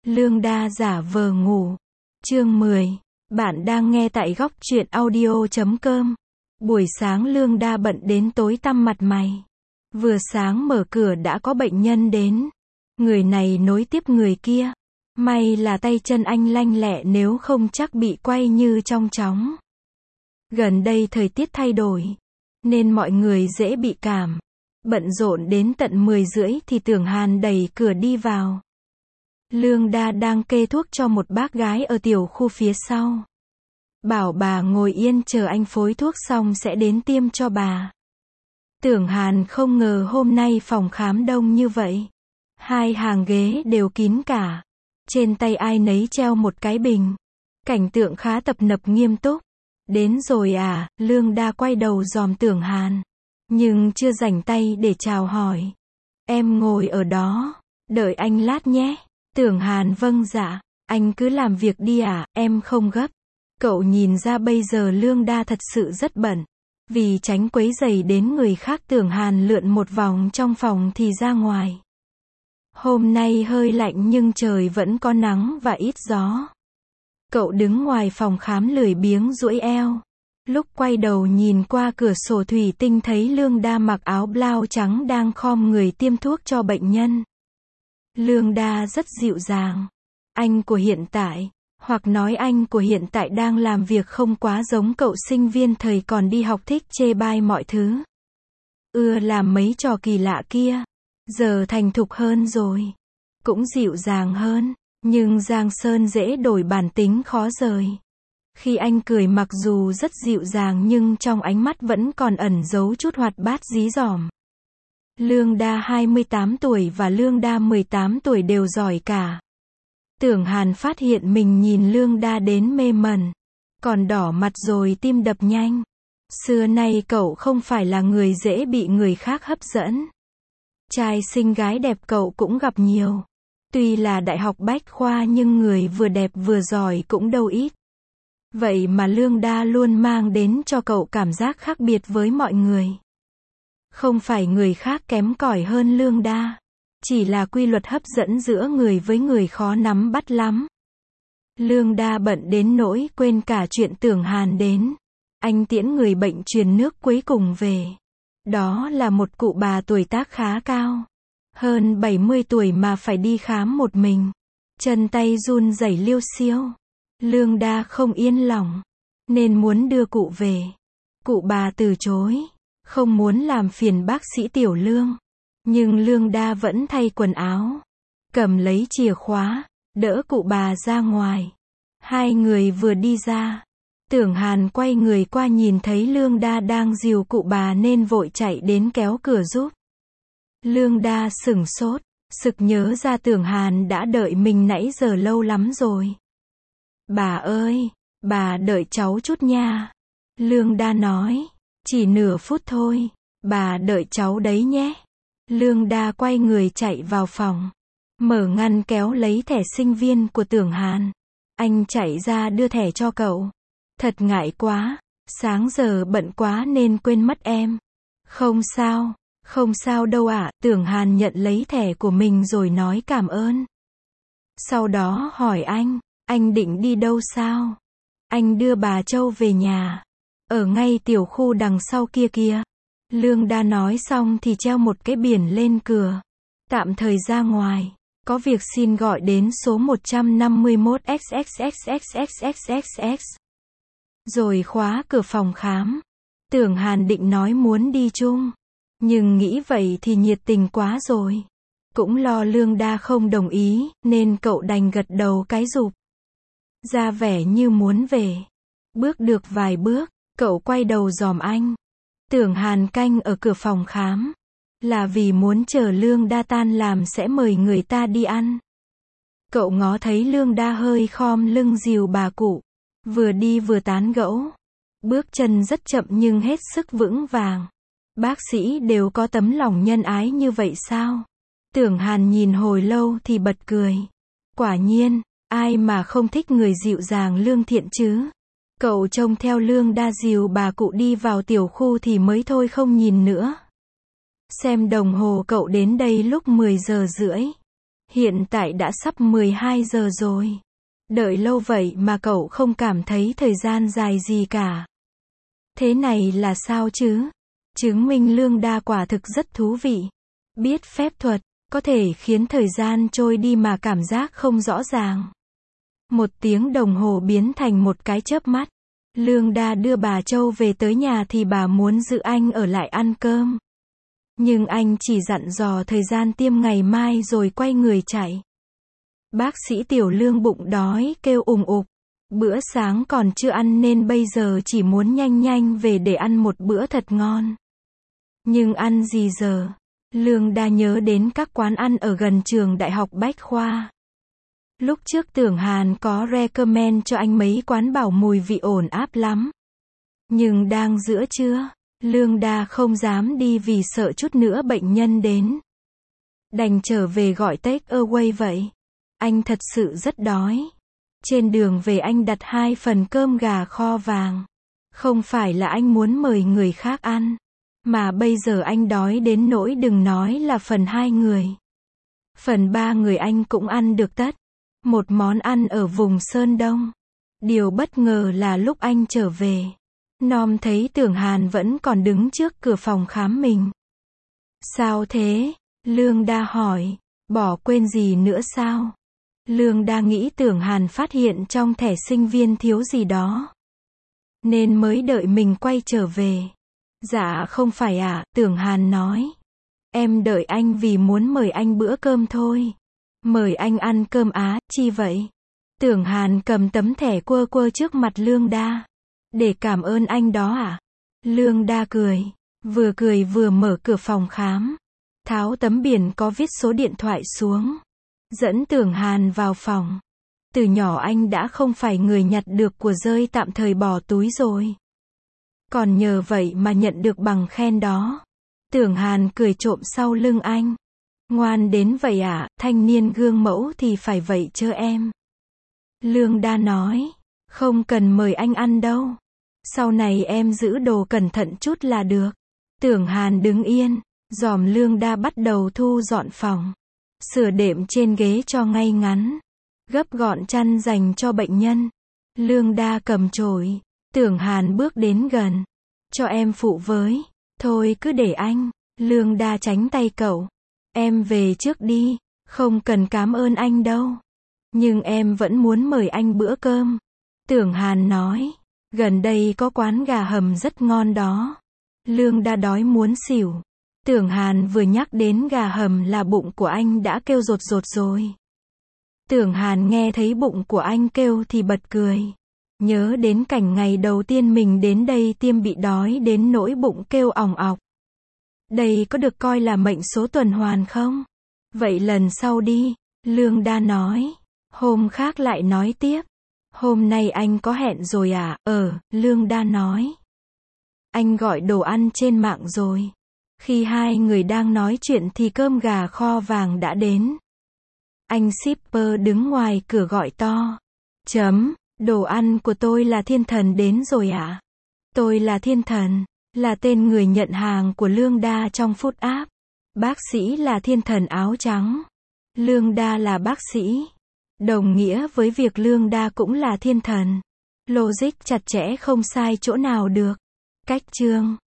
Lương Đa giả vờ ngủ. Chương 10. Bạn đang nghe tại góc truyện audio.com. Buổi sáng Lương Đa bận đến tối tăm mặt mày. Vừa sáng mở cửa đã có bệnh nhân đến. Người này nối tiếp người kia. May là tay chân anh lanh lẹ, nếu không chắc bị quay như trong chóng. Gần đây thời tiết thay đổi, nên mọi người dễ bị cảm. Bận rộn đến tận 10 rưỡi thì Tưởng Hàn đẩy cửa đi vào. Lương Đa đang kê thuốc cho một bác gái ở tiểu khu phía sau. Bảo bà ngồi yên chờ anh phối thuốc xong sẽ đến tiêm cho bà. Tưởng Hàn không ngờ hôm nay phòng khám đông như vậy. Hai hàng ghế đều kín cả. Trên tay ai nấy treo một cái bình. Cảnh tượng khá tập nập nghiêm túc. Đến rồi à? Lương Đa quay đầu dòm Tưởng Hàn. Nhưng chưa rảnh tay để chào hỏi. Em ngồi ở đó, đợi anh lát nhé. Tưởng Hàn vâng dạ. Anh cứ làm việc đi à, em không gấp. Cậu nhìn ra bây giờ Lương Đa thật sự rất bận. Vì tránh quấy rầy đến người khác, Tưởng Hàn lượn một vòng trong phòng thì ra ngoài. Hôm nay hơi lạnh nhưng trời vẫn có nắng và ít gió. Cậu đứng ngoài phòng khám lười biếng duỗi eo. Lúc quay đầu nhìn qua cửa sổ thủy tinh thấy Lương Đa mặc áo blau trắng đang khom người tiêm thuốc cho bệnh nhân. Lương Đa rất dịu dàng. Anh của hiện tại, hoặc nói anh của hiện tại đang làm việc không quá giống cậu sinh viên thời còn đi học thích chê bai mọi thứ. Ưa làm mấy trò kỳ lạ kia. Giờ thành thục hơn rồi. Cũng dịu dàng hơn. Nhưng Giang Sơn dễ đổi, bản tính khó rời. Khi anh cười mặc dù rất dịu dàng nhưng trong ánh mắt vẫn còn ẩn giấu chút hoạt bát dí dỏm. Lương Đa 28 tuổi và Lương Đa 18 tuổi đều giỏi cả. Tưởng Hàn phát hiện mình nhìn Lương Đa đến mê mẩn. Còn đỏ mặt rồi tim đập nhanh. Xưa nay cậu không phải là người dễ bị người khác hấp dẫn. Trai xinh gái đẹp cậu cũng gặp nhiều. Tuy là đại học bách khoa nhưng người vừa đẹp vừa giỏi cũng đâu ít. Vậy mà Lương Đa luôn mang đến cho cậu cảm giác khác biệt với mọi người. Không phải người khác kém cỏi hơn Lương Đa. Chỉ là quy luật hấp dẫn giữa người với người khó nắm bắt lắm. Lương Đa bận đến nỗi quên cả chuyện Tưởng Hàn đến. Anh tiễn người bệnh truyền nước cuối cùng về. Đó là một cụ bà tuổi tác khá cao. Hơn 70 tuổi mà phải đi khám một mình. Chân tay run rẩy liêu xiêu. Lương Đa không yên lòng, nên muốn đưa cụ về. Cụ bà từ chối, không muốn làm phiền bác sĩ Tiểu Lương. Nhưng Lương Đa vẫn thay quần áo, cầm lấy chìa khóa, đỡ cụ bà ra ngoài. Hai người vừa đi ra, Tưởng Hàn quay người qua nhìn thấy Lương Đa đang dìu cụ bà nên vội chạy đến kéo cửa giúp. Lương Đa sửng sốt, sực nhớ ra Tưởng Hàn đã đợi mình nãy giờ lâu lắm rồi. Bà ơi, bà đợi cháu chút nha. Lương Đa nói, chỉ nửa phút thôi, bà đợi cháu đấy nhé. Lương Đa quay người chạy vào phòng, mở ngăn kéo lấy thẻ sinh viên của Tưởng Hàn. Anh chạy ra đưa thẻ cho cậu. Thật ngại quá, sáng giờ bận quá nên quên mất em. Không sao đâu ạ. Tưởng Hàn nhận lấy thẻ của mình rồi nói cảm ơn. Sau đó hỏi anh định đi đâu sao? Anh đưa bà Châu về nhà. Ở ngay tiểu khu đằng sau kia kìa. Lương Đa nói xong thì treo một cái biển lên cửa. Tạm thời ra ngoài. Có việc xin gọi đến số 151 XXXXXXXX. Rồi khóa cửa phòng khám. Tưởng Hàn định nói muốn đi chung. Nhưng nghĩ vậy thì nhiệt tình quá rồi. Cũng lo Lương Đa không đồng ý, nên cậu đành gật đầu cái rụp. Ra vẻ như muốn về. Bước được vài bước, cậu quay đầu dòm anh. Tưởng Hàn canh ở cửa phòng khám. Là vì muốn chờ Lương Đa tan làm sẽ mời người ta đi ăn. Cậu ngó thấy Lương Đa hơi khom lưng dìu bà cụ. Vừa đi vừa tán gẫu. Bước chân rất chậm nhưng hết sức vững vàng. Bác sĩ đều có tấm lòng nhân ái như vậy sao? Tưởng Hàn nhìn hồi lâu thì bật cười. Quả nhiên, ai mà không thích người dịu dàng lương thiện chứ? Cậu trông theo Lương Đa dìu bà cụ đi vào tiểu khu thì mới thôi không nhìn nữa. Xem đồng hồ cậu đến đây lúc 10 giờ rưỡi. Hiện tại đã sắp 12 giờ rồi. Đợi lâu vậy mà cậu không cảm thấy thời gian dài gì cả. Thế này là sao chứ? Chứng minh Lương Đa quả thực rất thú vị. Biết phép thuật, có thể khiến thời gian trôi đi mà cảm giác không rõ ràng. 1 tiếng đồng hồ biến thành một cái chớp mắt. Lương Đa đưa bà Châu về tới nhà thì bà muốn giữ anh ở lại ăn cơm. Nhưng anh chỉ dặn dò thời gian tiêm ngày mai rồi quay người chạy. Bác sĩ Tiểu Lương bụng đói kêu ùng ục. Bữa sáng còn chưa ăn nên bây giờ chỉ muốn nhanh nhanh về để ăn một bữa thật ngon. Nhưng ăn gì giờ? Lương Đa nhớ đến các quán ăn ở gần trường Đại học Bách Khoa. Lúc trước Tưởng Hàn có recommend cho anh mấy quán bảo mùi vị ổn áp lắm. Nhưng đang giữa trưa, Lương Đa không dám đi vì sợ chút nữa bệnh nhân đến. Đành trở về gọi take away vậy. Anh thật sự rất đói. Trên đường về anh đặt 2 phần cơm gà kho vàng. Không phải là anh muốn mời người khác ăn. Mà bây giờ anh đói đến nỗi đừng nói là phần 2 người. Phần 3 người anh cũng ăn được tất. Một món ăn ở vùng Sơn Đông. Điều bất ngờ là lúc anh trở về, Nom thấy Tưởng Hàn vẫn còn đứng trước cửa phòng khám mình. Sao thế? Lương Đa hỏi. Bỏ quên gì nữa sao? Lương Đa nghĩ Tưởng Hàn phát hiện trong thẻ sinh viên thiếu gì đó, nên mới đợi mình quay trở về. Dạ không phải ạ, Tưởng Hàn nói. Em đợi anh vì muốn mời anh bữa cơm thôi. Mời anh ăn cơm á, chi vậy? Tưởng Hàn cầm tấm thẻ quơ quơ trước mặt Lương Đa. Để cảm ơn anh đó à? Lương Đa cười vừa mở cửa phòng khám. Tháo tấm biển có viết số điện thoại xuống. Dẫn Tưởng Hàn vào phòng. Từ nhỏ anh đã không phải người nhặt được của rơi tạm thời bỏ túi rồi. Còn nhờ vậy mà nhận được bằng khen đó. Tưởng Hàn cười trộm sau lưng anh. Ngoan đến vậy à, thanh niên gương mẫu thì phải vậy chứ em. Lương Đa nói. Không cần mời anh ăn đâu. Sau này em giữ đồ cẩn thận chút là được. Tưởng Hàn đứng yên. Dòm Lương Đa bắt đầu thu dọn phòng. Sửa đệm trên ghế cho ngay ngắn. Gấp gọn chăn dành cho bệnh nhân. Lương Đa cầm chổi. Tưởng Hàn bước đến gần. Cho em phụ với. Thôi cứ để anh. Lương Đa tránh tay cậu. Em về trước đi. Không cần cảm ơn anh đâu. Nhưng em vẫn muốn mời anh bữa cơm. Tưởng Hàn nói. Gần đây có quán gà hầm rất ngon đó. Lương Đa đói muốn xỉu. Tưởng Hàn vừa nhắc đến gà hầm là bụng của anh đã kêu rột rột rồi. Tưởng Hàn nghe thấy bụng của anh kêu thì bật cười. Nhớ đến cảnh ngày đầu tiên mình đến đây tiêm bị đói đến nỗi bụng kêu òng ọc. Đây có được coi là mệnh số tuần hoàn không? Vậy lần sau đi, Lương Đa nói. Hôm khác lại nói tiếp. Hôm nay anh có hẹn rồi à? Lương Đa nói. Anh gọi đồ ăn trên mạng rồi. Khi hai người đang nói chuyện thì cơm gà kho vàng đã đến. Anh shipper đứng ngoài cửa gọi to. Đồ ăn của tôi là Thiên Thần đến rồi ạ. Tôi là Thiên Thần, là tên người nhận hàng của Lương Đa trong Food App. Bác sĩ là Thiên Thần áo trắng. Lương Đa là bác sĩ. Đồng nghĩa với việc Lương Đa cũng là Thiên Thần. Logic chặt chẽ không sai chỗ nào được. Cách chương